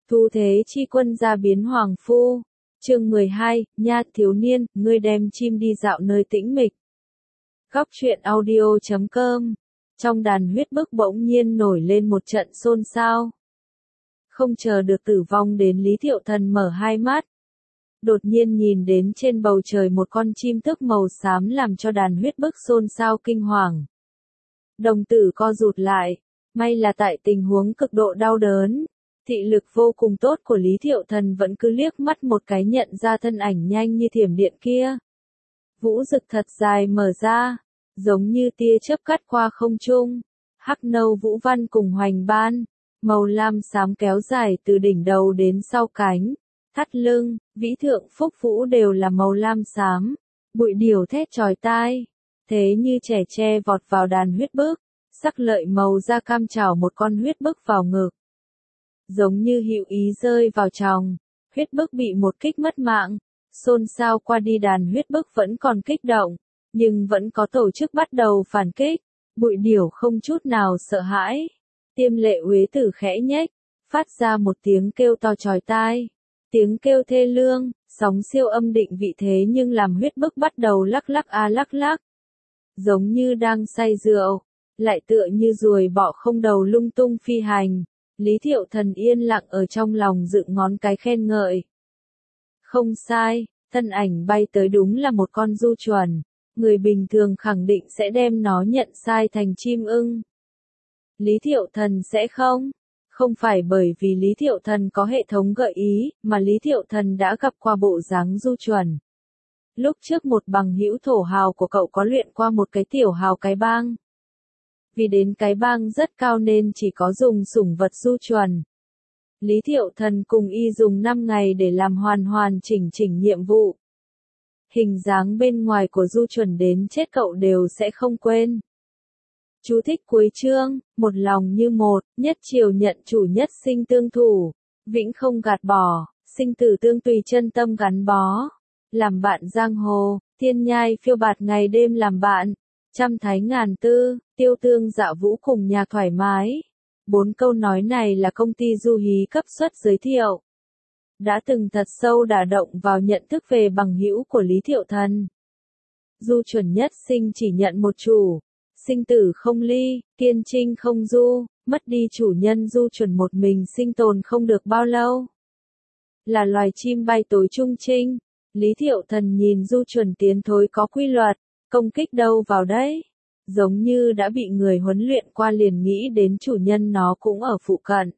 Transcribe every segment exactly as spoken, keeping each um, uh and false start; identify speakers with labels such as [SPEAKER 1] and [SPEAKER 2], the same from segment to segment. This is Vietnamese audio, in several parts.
[SPEAKER 1] Thu thế chi quân gia biến hoàng phu. Chương mười hai, nha thiếu niên, ngươi đem chim đi dạo nơi tĩnh mịch. Góc truyện audio chấm com. Trong đàn huyết bức bỗng nhiên nổi lên một trận xôn xao. Không chờ được tử vong đến Lý Thiệu Thần mở hai mắt. Đột nhiên nhìn đến trên bầu trời một con chim tước màu xám làm cho đàn huyết bức xôn xao kinh hoàng. Đồng tử co rụt lại, may là tại tình huống cực độ đau đớn. Thị lực vô cùng tốt của Lý Thiệu Thần vẫn cứ liếc mắt một cái nhận ra thân ảnh nhanh như thiểm điện kia. Vũ rực thật dài mở ra, giống như tia chớp cắt qua không trung. Hắc nâu vũ văn cùng hoành ban, màu lam xám kéo dài từ đỉnh đầu đến sau cánh, thắt lưng, vĩ thượng phúc vũ đều là màu lam xám. Bụi điểu thét chói tai, thế như trẻ tre vọt vào đàn huyết bức, sắc lợi màu da cam chảo một con huyết bức vào ngực. Giống như hữu ý rơi vào tròng, huyết bức bị một kích mất mạng, xôn xao qua đi đàn huyết bức vẫn còn kích động, nhưng vẫn có tổ chức bắt đầu phản kích, bụi điểu không chút nào sợ hãi. Tiêm Lệ Uế Tử khẽ nhếch, phát ra một tiếng kêu to chói tai, tiếng kêu thê lương, sóng siêu âm định vị thế nhưng làm huyết bức bắt đầu lắc lắc a lắc lắc, giống như đang say rượu, lại tựa như ruồi bọ không đầu lung tung phi hành. Lý Thiệu Thần yên lặng ở trong lòng dựng ngón cái khen ngợi. Không sai, thân ảnh bay tới đúng là một con du chuẩn, người bình thường khẳng định sẽ đem nó nhận sai thành chim ưng. Lý Thiệu Thần sẽ không, không phải bởi vì Lý Thiệu Thần có hệ thống gợi ý, mà Lý Thiệu Thần đã gặp qua bộ dáng du chuẩn. Lúc trước một bằng hữu thổ hào của cậu có luyện qua một cái tiểu hào cái bang. Vì đến cái bang rất cao nên chỉ có dùng sủng vật du chuẩn. Lý Thiệu Thần cùng y dùng năm ngày để làm hoàn hoàn chỉnh chỉnh nhiệm vụ. Hình dáng bên ngoài của du chuẩn đến chết cậu đều sẽ không quên. Chú thích cuối chương, một lòng như một, nhất triều nhận chủ nhất sinh tương thủ, vĩnh không gạt bỏ, sinh tử tương tùy chân tâm gắn bó. Làm bạn giang hồ, thiên nhai phiêu bạt ngày đêm làm bạn. Trăm thái ngàn tư, tiêu tương dạ vũ cùng nhạc thoải mái. Bốn câu nói này là công ty du hí cấp suất giới thiệu. Đã từng thật sâu đả động vào nhận thức về bằng hữu của Lý Thiệu Thần. Du chuẩn nhất sinh chỉ nhận một chủ, sinh tử không ly, kiên trinh không du, mất đi chủ nhân du chuẩn một mình sinh tồn không được bao lâu. Là loài chim bay tối trung trinh, Lý Thiệu Thần nhìn du chuẩn tiến thối có quy luật. Công kích đâu vào đấy, giống như đã bị người huấn luyện qua liền nghĩ đến chủ nhân nó cũng ở phụ cận.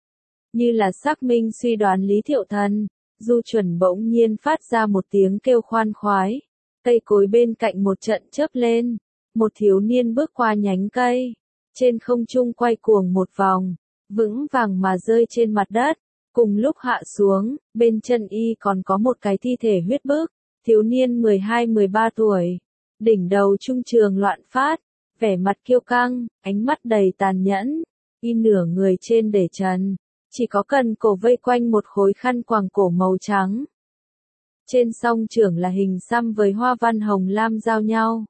[SPEAKER 1] Như là xác minh suy đoán Lý Thiệu Thần, du chuẩn bỗng nhiên phát ra một tiếng kêu khoan khoái, cây cối bên cạnh một trận chớp lên, một thiếu niên bước qua nhánh cây, trên không trung quay cuồng một vòng, vững vàng mà rơi trên mặt đất, cùng lúc hạ xuống, bên chân y còn có một cái thi thể huyết bức, thiếu niên mười hai mười ba tuổi. Đỉnh đầu trung trường loạn phát, vẻ mặt kiêu căng, ánh mắt đầy tàn nhẫn, y nửa người trên để trần, chỉ có cần cổ vây quanh một khối khăn quàng cổ màu trắng. Trên song trưởng là hình xăm với hoa văn hồng lam giao nhau.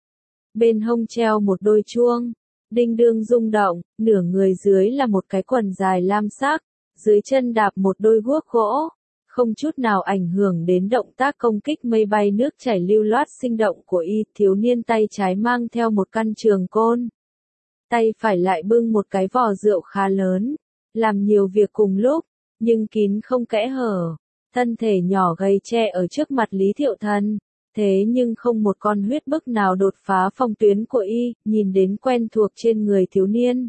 [SPEAKER 1] Bên hông treo một đôi chuông, đinh đương rung động, nửa người dưới là một cái quần dài lam sắc, dưới chân đạp một đôi guốc gỗ. Không chút nào ảnh hưởng đến động tác công kích mây bay nước chảy lưu loát sinh động của y, thiếu niên tay trái mang theo một căn trường côn. Tay phải lại bưng một cái vò rượu khá lớn, làm nhiều việc cùng lúc, nhưng kín không kẽ hở. Thân thể nhỏ gầy che ở trước mặt Lý Thiệu Thần, thế nhưng không một con huyết bức nào đột phá phong tuyến của y, nhìn đến quen thuộc trên người thiếu niên.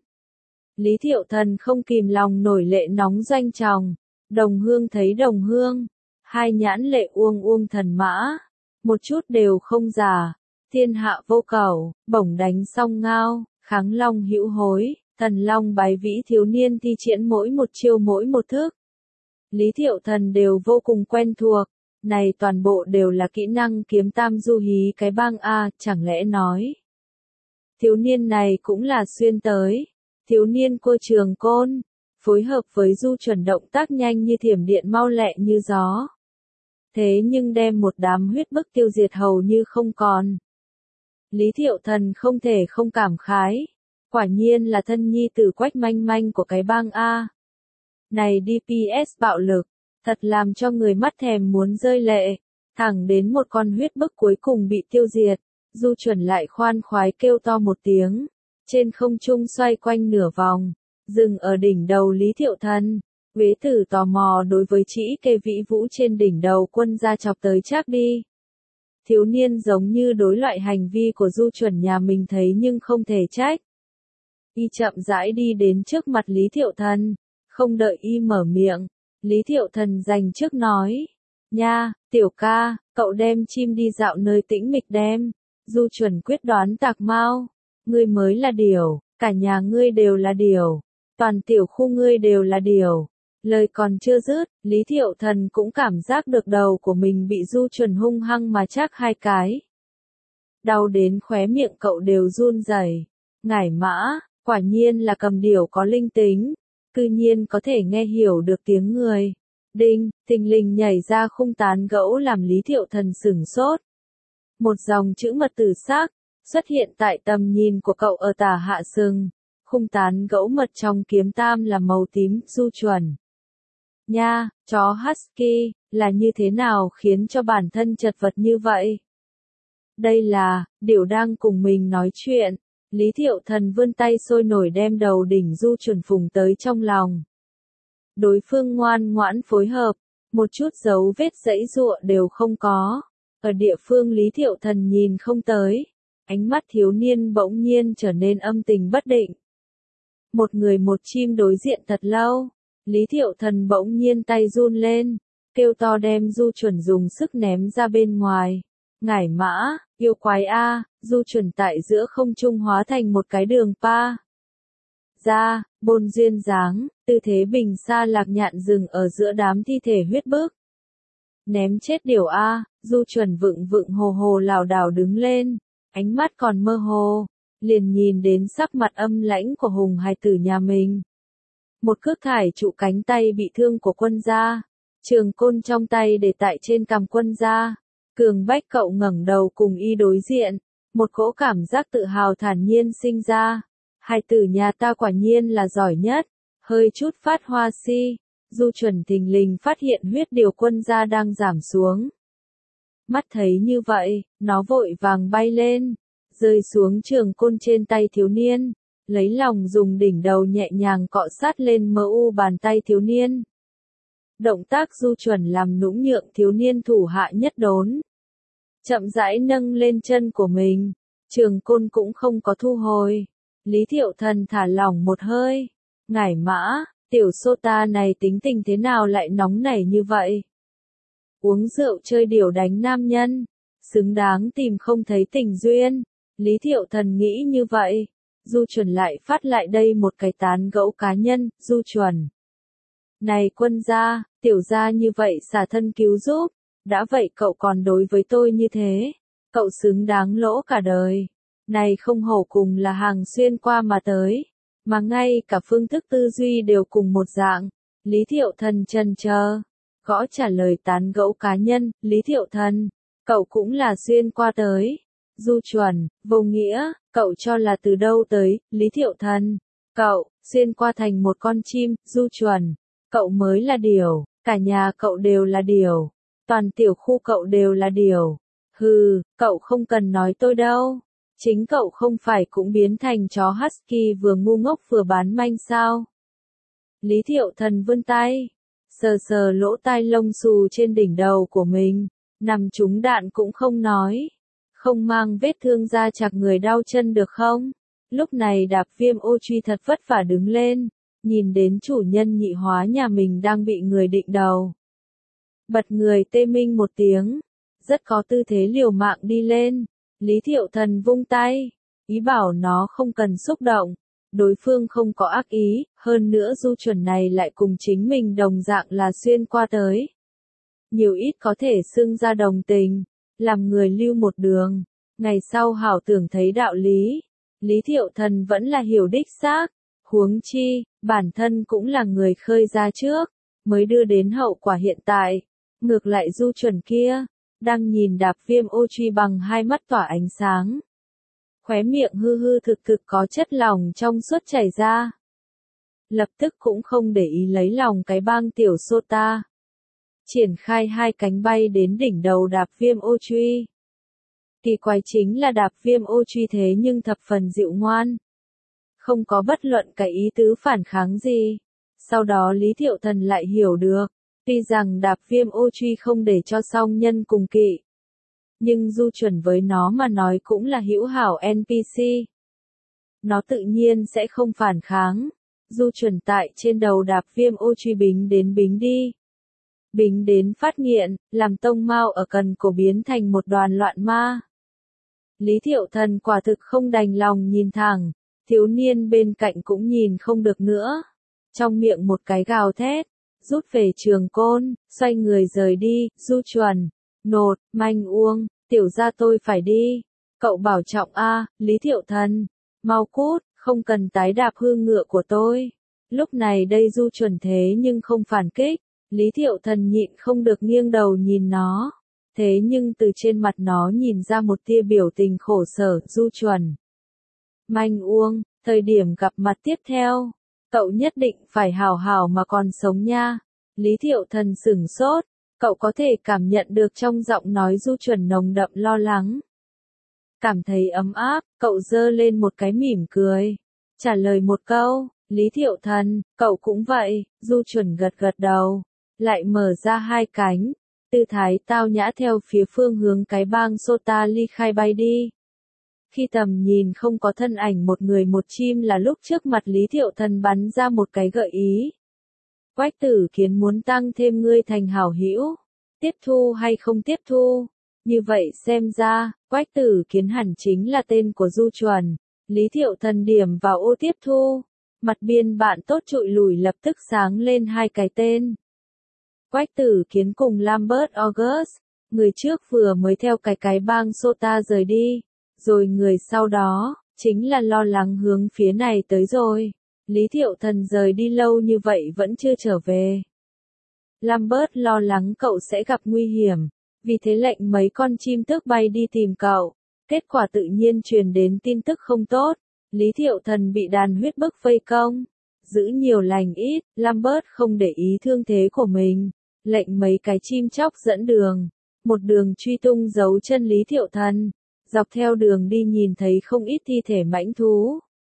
[SPEAKER 1] Lý Thiệu Thần không kìm lòng nổi lệ nóng doanh tròng. Đồng hương thấy đồng hương, hai nhãn lệ uông uông thần mã, một chút đều không già, thiên hạ vô cầu, bổng đánh song ngao, kháng long hữu hối, thần long bái vĩ thiếu niên thi triển mỗi một chiêu mỗi một thức. Lý Thiệu Thần đều vô cùng quen thuộc, này toàn bộ đều là kỹ năng kiếm tam du hí cái bang A, chẳng lẽ nói. Thiếu niên này cũng là xuyên tới, thiếu niên cô trường côn. Phối hợp với du chuẩn động tác nhanh như thiểm điện mau lẹ như gió. Thế nhưng đem một đám huyết bức tiêu diệt hầu như không còn. Lý Thiệu Thần không thể không cảm khái. Quả nhiên là thân nhi tử Quách Manh Manh của cái bang A. Này đê pê ét bạo lực, thật làm cho người mắt thèm muốn rơi lệ. Thẳng đến một con huyết bức cuối cùng bị tiêu diệt, Du Chuẩn lại khoan khoái kêu to một tiếng, trên không trung xoay quanh nửa vòng, dừng ở đỉnh đầu Lý Thiệu Thần. Quế Tử tò mò đối với chỉ cây vĩ vũ trên đỉnh đầu quân gia chọc tới chắc đi. Thiếu niên giống như đối loại hành vi của Du Chuẩn nhà mình thấy nhưng không thể trách. Y chậm rãi đi đến trước mặt Lý Thiệu Thần, không đợi y mở miệng, Lý Thiệu Thần dành trước nói, nha, tiểu ca, cậu đem chim đi dạo nơi tĩnh mịch đem. Du Chuẩn quyết đoán tạc mau, ngươi mới là điểu, cả nhà ngươi đều là điểu, toàn tiểu khu ngươi đều là điểu. Lời còn chưa dứt, Lý Thiệu Thần cũng cảm giác được đầu của mình bị Du Chuẩn hung hăng mà chắc hai cái. Đau đến khóe miệng cậu đều run rẩy. Ngải mã, quả nhiên là cầm điểu có linh tính, cư nhiên có thể nghe hiểu được tiếng người. Đinh, thình lình nhảy ra khung tán gẫu làm Lý Thiệu Thần sửng sốt. Một dòng chữ mật tử sắc xuất hiện tại tầm nhìn của cậu ở tả hạ sừng. Khung tán gẫu mật trong kiếm tam là màu tím. Du Chuẩn. Nha, chó Husky, là như thế nào khiến cho bản thân chật vật như vậy? Đây là, điểu đang cùng mình nói chuyện. Lý Thiệu Thần vươn tay sôi nổi đem đầu đỉnh Du Chuẩn phùng tới trong lòng. Đối phương ngoan ngoãn phối hợp, một chút dấu vết giãy giụa đều không có. Ở địa phương Lý Thiệu Thần nhìn không tới, ánh mắt thiếu niên bỗng nhiên trở nên âm tình bất định. Một người một chim đối diện thật lâu, Lý Thiệu Thần bỗng nhiên tay run lên, kêu to đem Du Chuẩn dùng sức ném ra bên ngoài. Ngải mã, yêu quái a, Du Chuẩn tại giữa không trung hóa thành một cái đường pa. Ra, bôn duyên dáng, tư thế bình xa lạc nhạn rừng ở giữa đám thi thể huyết bức. Ném chết điểu a, Du Chuẩn vựng vựng hồ hồ lảo đảo đứng lên, ánh mắt còn mơ hồ, liền nhìn đến sắc mặt âm lãnh của hùng hài tử nhà mình. Một cước thải trụ cánh tay bị thương của quân gia, trường côn trong tay để tại trên cằm quân gia. Cường Bách cậu ngẩng đầu cùng y đối diện, một cỗ cảm giác tự hào thản nhiên sinh ra. Hai tử nhà ta quả nhiên là giỏi nhất, hơi chút phát hoa si. Du Chuẩn thình lình phát hiện huyết điều quân gia đang giảm xuống. Mắt thấy như vậy, nó vội vàng bay lên, rơi xuống trường côn trên tay thiếu niên, lấy lòng dùng đỉnh đầu nhẹ nhàng cọ sát lên mờ u bàn tay thiếu niên. Động tác Du Chuẩn làm nũng nhượng thiếu niên thủ hạ nhất đốn. Chậm rãi nâng lên chân của mình, trường côn cũng không có thu hồi. Lý Thiệu Thần thả lỏng một hơi. Ngải mã, tiểu sô ta này tính tình thế nào lại nóng nảy như vậy? Uống rượu chơi điểu đánh nam nhân, xứng đáng tìm không thấy tình duyên. Lý Thiệu Thần nghĩ như vậy. Du Chuẩn lại phát lại đây một cái tán gẫu cá nhân. Du Chuẩn. Này quân gia, tiểu gia như vậy xả thân cứu giúp, đã vậy cậu còn đối với tôi như thế, cậu xứng đáng lỗ cả đời. Này không hổ cùng là hàng xuyên qua mà tới, mà ngay cả phương thức tư duy đều cùng một dạng. Lý Thiệu Thần chần chờ, gõ trả lời tán gẫu cá nhân. Lý Thiệu Thần, cậu cũng là xuyên qua tới. Du Chuẩn, vô nghĩa, cậu cho là từ đâu tới? Lý Thiệu Thần, cậu, xuyên qua thành một con chim. Du Chuẩn, cậu mới là điểu, cả nhà cậu đều là điểu, toàn tiểu khu cậu đều là điểu. Hừ, cậu không cần nói tôi đâu. Chính cậu không phải cũng biến thành chó Husky vừa ngu ngốc vừa bán manh sao? Lý Thiệu Thần vươn tay, sờ sờ lỗ tai lông xù trên đỉnh đầu của mình, nằm trúng đạn cũng không nói. Không mang vết thương ra chạc người đau chân được không? Lúc này Đạp Viêm ô truy thật vất vả đứng lên, nhìn đến chủ nhân nhị hóa nhà mình đang bị người định đầu. Bật người tê minh một tiếng, rất có tư thế liều mạng đi lên. Lý Thiệu Thần vung tay, ý bảo nó không cần xúc động, đối phương không có ác ý, hơn nữa Du Chuẩn này lại cùng chính mình đồng dạng là xuyên qua tới. Nhiều ít có thể xưng ra đồng tình, làm người lưu một đường, ngày sau hảo tưởng thấy đạo lý. Lý Thiệu Thần vẫn là hiểu đích xác, huống chi, bản thân cũng là người khơi ra trước, mới đưa đến hậu quả hiện tại. Ngược lại Du Chuẩn kia, đang nhìn Đạp Viêm ô truy bằng hai mắt tỏa ánh sáng. Khóe miệng hư hư thực thực có chất lỏng trong suốt chảy ra. lập tức cũng không để ý lấy lòng cái bang tiểu Sota. Triển khai hai cánh bay đến đỉnh đầu đạp viêm ô truy. Kỳ quái chính là đạp viêm ô truy thế nhưng thập phần dịu ngoan. Không có bất luận cái ý tứ phản kháng gì. Sau đó Lý Thiệu Thần lại hiểu được, tuy rằng đạp viêm ô truy không để cho song nhân cùng kỵ. Nhưng Du Chuẩn với nó mà nói cũng là hữu hảo en pê xê. Nó tự nhiên sẽ không phản kháng. Du Chuẩn tại trên đầu đạp viêm ô truy bính đến bính đi. Bính đến phát nghiện, làm tông mao ở cần cổ biến thành một đoàn loạn ma. Lý Thiệu Thần quả thực không đành lòng nhìn thẳng, thiếu niên bên cạnh cũng nhìn không được nữa. Trong miệng một cái gào thét, rút về trường côn, xoay người rời đi. Du Chuẩn, nột, manh uông, tiểu gia tôi phải đi. Cậu bảo trọng a, Lý Thiệu Thần, mau cút, không cần tái đạp hư ngựa của tôi. Lúc này đây Du Chuẩn thế nhưng không phản kích, Lý Thiệu Thần nhịn không được nghiêng đầu nhìn nó. Thế nhưng từ trên mặt nó nhìn ra một tia biểu tình khổ sở. Du Chuẩn, manh uông, thời điểm gặp mặt tiếp theo, cậu nhất định phải hào hào mà còn sống nha. Lý Thiệu Thần sửng sốt, cậu có thể cảm nhận được trong giọng nói Du Chuẩn nồng đậm lo lắng. Cảm thấy ấm áp, cậu giơ lên một cái mỉm cười, trả lời một câu, Lý Thiệu Thần, cậu cũng vậy. Du Chuẩn gật gật đầu, lại mở ra hai cánh, tư thái tao nhã theo phía phương hướng cái bang Sota ly khai bay đi. Khi tầm nhìn không có thân ảnh một người một chim là lúc trước mặt Lý Thiệu Thần bắn ra một cái gợi ý. Quách Tử Kiến muốn tăng thêm ngươi thành hảo hữu, tiếp thu hay không tiếp thu? Như vậy xem ra, Quách Tử Kiến hẳn chính là tên của Du Chuẩn. Lý Thiệu Thần điểm vào ô tiếp thu, mặt biên bạn tốt trụi lùi lập tức sáng lên hai cái tên. Quách Tử Kiến cùng Lambert August, người trước vừa mới theo cái cái bang Sota rời đi, rồi người sau đó, chính là lo lắng hướng phía này tới rồi. Lý Thiệu Thần rời đi lâu như vậy vẫn chưa trở về. Lambert lo lắng cậu sẽ gặp nguy hiểm, vì thế lệnh mấy con chim tước bay đi tìm cậu. Kết quả tự nhiên truyền đến tin tức không tốt, Lý Thiệu Thần bị đàn huyết bức vây công. Giữ nhiều lành ít, Lambert không để ý thương thế của mình, lệnh mấy cái chim chóc dẫn đường, một đường truy tung dấu chân Lý Thiệu Thần. Dọc theo đường đi nhìn thấy không ít thi thể mãnh thú.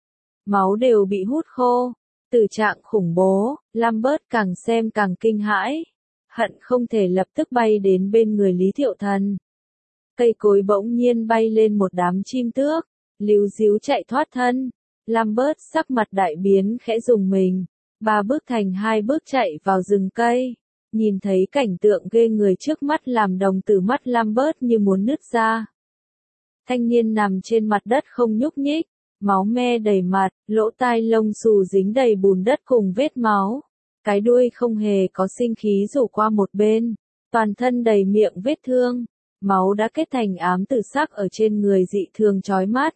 [SPEAKER 1] Máu đều bị hút khô, tử trạng khủng bố, Lambert càng xem càng kinh hãi, hận không thể lập tức bay đến bên người Lý Thiệu Thần. Cây cối bỗng nhiên bay lên một đám chim tước, líu díu chạy thoát thân. Lambert sắc mặt đại biến khẽ dùng mình, ba bước thành hai bước chạy vào rừng cây. Nhìn thấy cảnh tượng ghê người trước mắt làm đồng tử mắt Lambert như muốn nứt ra. Thanh niên nằm trên mặt đất không nhúc nhích, máu me đầy mặt, lỗ tai lông xù dính đầy bùn đất cùng vết máu. Cái đuôi không hề có sinh khí rủ qua một bên, toàn thân đầy miệng vết thương, máu đã kết thành ám tử sắc ở trên người dị thường chói mắt.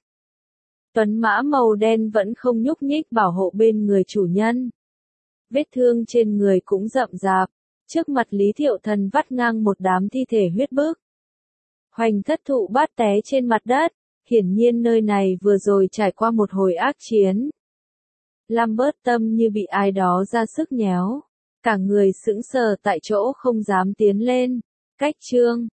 [SPEAKER 1] Tuấn mã màu đen vẫn không nhúc nhích bảo hộ bên người chủ nhân. Vết thương trên người cũng rậm rạp, trước mặt Lý Thiệu Thần vắt ngang một đám thi thể huyết bức. Hoành thất thụ bát té trên mặt đất, hiển nhiên nơi này vừa rồi trải qua một hồi ác chiến. Lambert tâm như bị ai đó ra sức nhéo, cả người sững sờ tại chỗ không dám tiến lên. Cách chương